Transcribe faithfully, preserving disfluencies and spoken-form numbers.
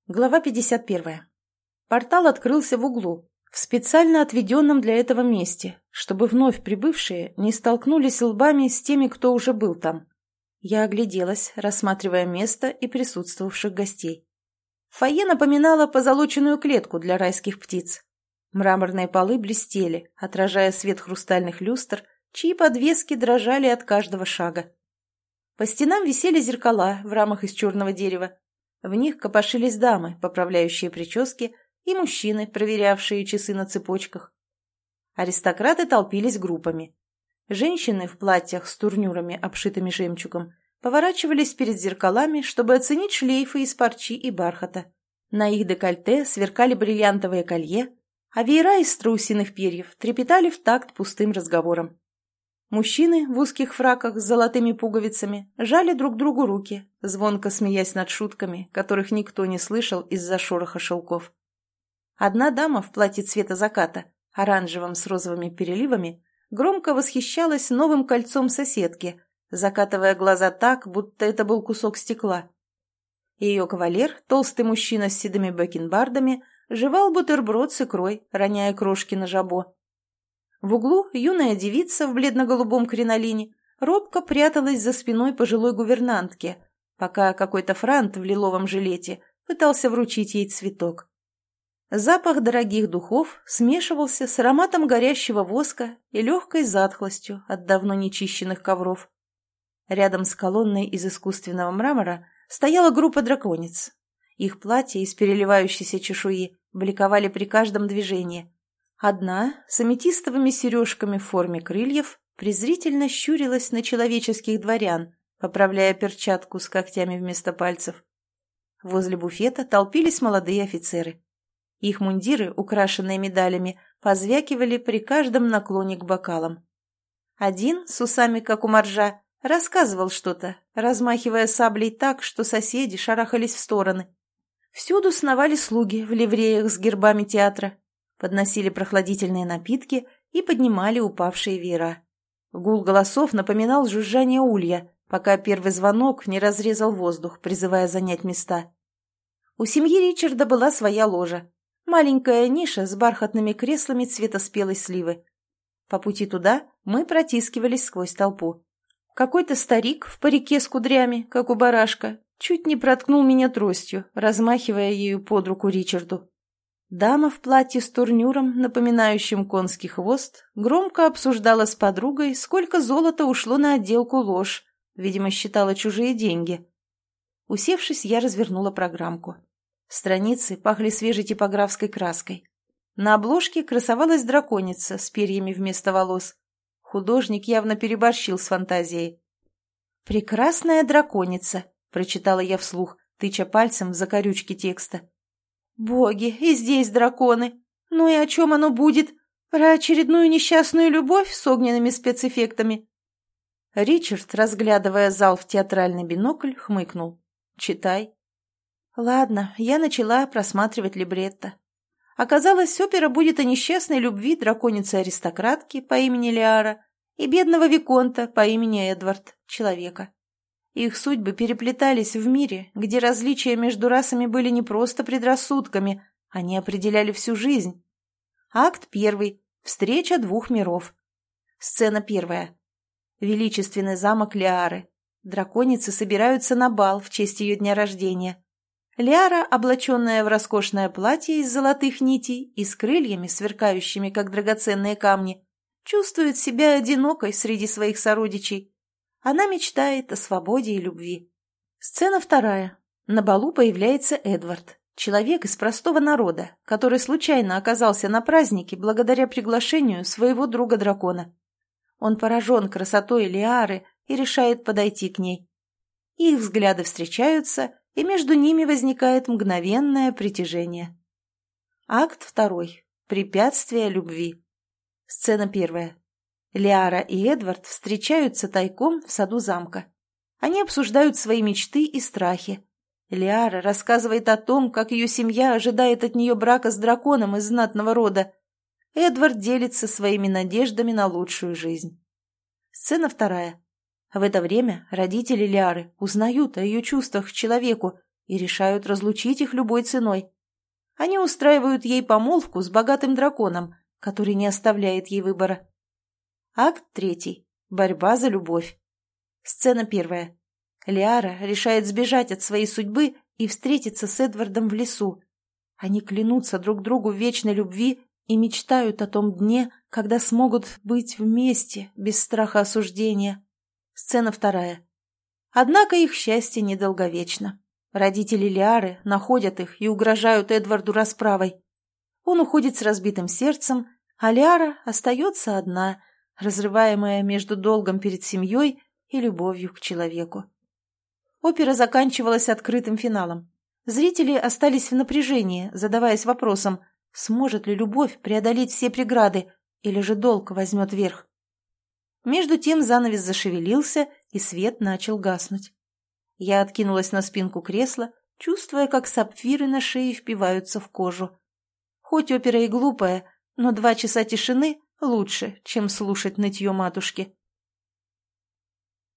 Глава пятьдесят первая. Портал открылся в углу, в специально отведенном для этого месте, чтобы вновь прибывшие не столкнулись лбами с теми, кто уже был там. Я огляделась, рассматривая место и присутствовавших гостей. Фойе напоминало позолоченную клетку для райских птиц. Мраморные полы блестели, отражая свет хрустальных люстр, чьи подвески дрожали от каждого шага. По стенам висели зеркала в рамах из черного дерева. В них копошились дамы, поправляющие прически, и мужчины, проверявшие часы на цепочках. Аристократы толпились группами. Женщины в платьях с турнюрами, обшитыми жемчугом, поворачивались перед зеркалами, чтобы оценить шлейфы из парчи и бархата. На их декольте сверкали бриллиантовые колье, а веера из страусиных перьев трепетали в такт пустым разговором. Мужчины в узких фраках с золотыми пуговицами жали друг другу руки, звонко смеясь над шутками, которых никто не слышал из-за шороха шелков. Одна дама в платье цвета заката, оранжевом с розовыми переливами, громко восхищалась новым кольцом соседки, закатывая глаза так, будто это был кусок стекла. Ее кавалер, толстый мужчина с седыми бакенбардами, жевал бутерброд с икрой, роняя крошки на жабо. В углу юная девица в бледно-голубом кринолине робко пряталась за спиной пожилой гувернантки, пока какой-то франт в лиловом жилете пытался вручить ей цветок. Запах дорогих духов смешивался с ароматом горящего воска и легкой затхлостью от давно нечищенных ковров. Рядом с колонной из искусственного мрамора стояла группа драконец. Их платья из переливающейся чешуи бликовали при каждом движении. Одна, с аметистовыми сережками в форме крыльев, презрительно щурилась на человеческих дворян, поправляя перчатку с когтями вместо пальцев. Возле буфета толпились молодые офицеры. Их мундиры, украшенные медалями, позвякивали при каждом наклоне к бокалам. Один, с усами как у моржа, рассказывал что-то, размахивая саблей так, что соседи шарахались в стороны. Всюду сновали слуги в ливреях с гербами театра, подносили прохладительные напитки и поднимали упавшие веера. Гул голосов напоминал жужжание улья, пока первый звонок не разрезал воздух, призывая занять места. У семьи Ричарда была своя ложа. Маленькая ниша с бархатными креслами цвета спелой сливы. По пути туда мы протискивались сквозь толпу. Какой-то старик в парике с кудрями, как у барашка, чуть не проткнул меня тростью, размахивая ею под руку Ричарду. Дама в платье с турнюром, напоминающим конский хвост, громко обсуждала с подругой, сколько золота ушло на отделку лож, видимо, считала чужие деньги. Усевшись, я развернула программку. Страницы пахли свежей типографской краской. На обложке красовалась драконица с перьями вместо волос. Художник явно переборщил с фантазией. «Прекрасная драконица», — прочитала я вслух, тыча пальцем в закорючки текста. «Боги, и здесь драконы! Ну и о чем оно будет? Про очередную несчастную любовь с огненными спецэффектами?» Ричард, разглядывая зал в театральный бинокль, хмыкнул. «Читай». Ладно, я начала просматривать либретто. Оказалось, опера будет о несчастной любви драконицы-аристократки по имени Лиара и бедного виконта по имени Эдвард, человека. Их судьбы переплетались в мире, где различия между расами были не просто предрассудками, они определяли всю жизнь. Акт первый. Встреча двух миров. Сцена первая. Величественный замок Лиары. Драконицы собираются на бал в честь ее дня рождения. Лиара, облаченная в роскошное платье из золотых нитей и с крыльями, сверкающими, как драгоценные камни, чувствует себя одинокой среди своих сородичей. Она мечтает о свободе и любви. Сцена вторая. На балу появляется Эдвард, человек из простого народа, который случайно оказался на празднике благодаря приглашению своего друга-дракона. Он поражен красотой Лиары и решает подойти к ней. Их взгляды встречаются, и между ними возникает мгновенное притяжение. Акт второй. Препятствие любви. Сцена первая. Лиара и Эдвард встречаются тайком в саду замка. Они обсуждают свои мечты и страхи. Лиара рассказывает о том, как ее семья ожидает от нее брака с драконом из знатного рода. Эдвард делится своими надеждами на лучшую жизнь. Сцена вторая. В это время родители Лиары узнают о ее чувствах к человеку и решают разлучить их любой ценой. Они устраивают ей помолвку с богатым драконом, который не оставляет ей выбора. Акт третий. Борьба за любовь. Сцена первая. Лиара решает сбежать от своей судьбы и встретиться с Эдвардом в лесу. Они клянутся друг другу в вечной любви и мечтают о том дне, когда смогут быть вместе, без страха осуждения. Сцена вторая. Однако их счастье недолговечно. Родители Лиары находят их и угрожают Эдварду расправой. Он уходит с разбитым сердцем, а Лиара остается одна, разрываемая между долгом перед семьей и любовью к человеку. Опера заканчивалась открытым финалом. Зрители остались в напряжении, задаваясь вопросом, сможет ли любовь преодолеть все преграды, или же долг возьмет верх. Между тем занавес зашевелился, и свет начал гаснуть. Я откинулась на спинку кресла, чувствуя, как сапфиры на шее впиваются в кожу. Хоть опера и глупая, но два часа тишины лучше, чем слушать нытье матушки.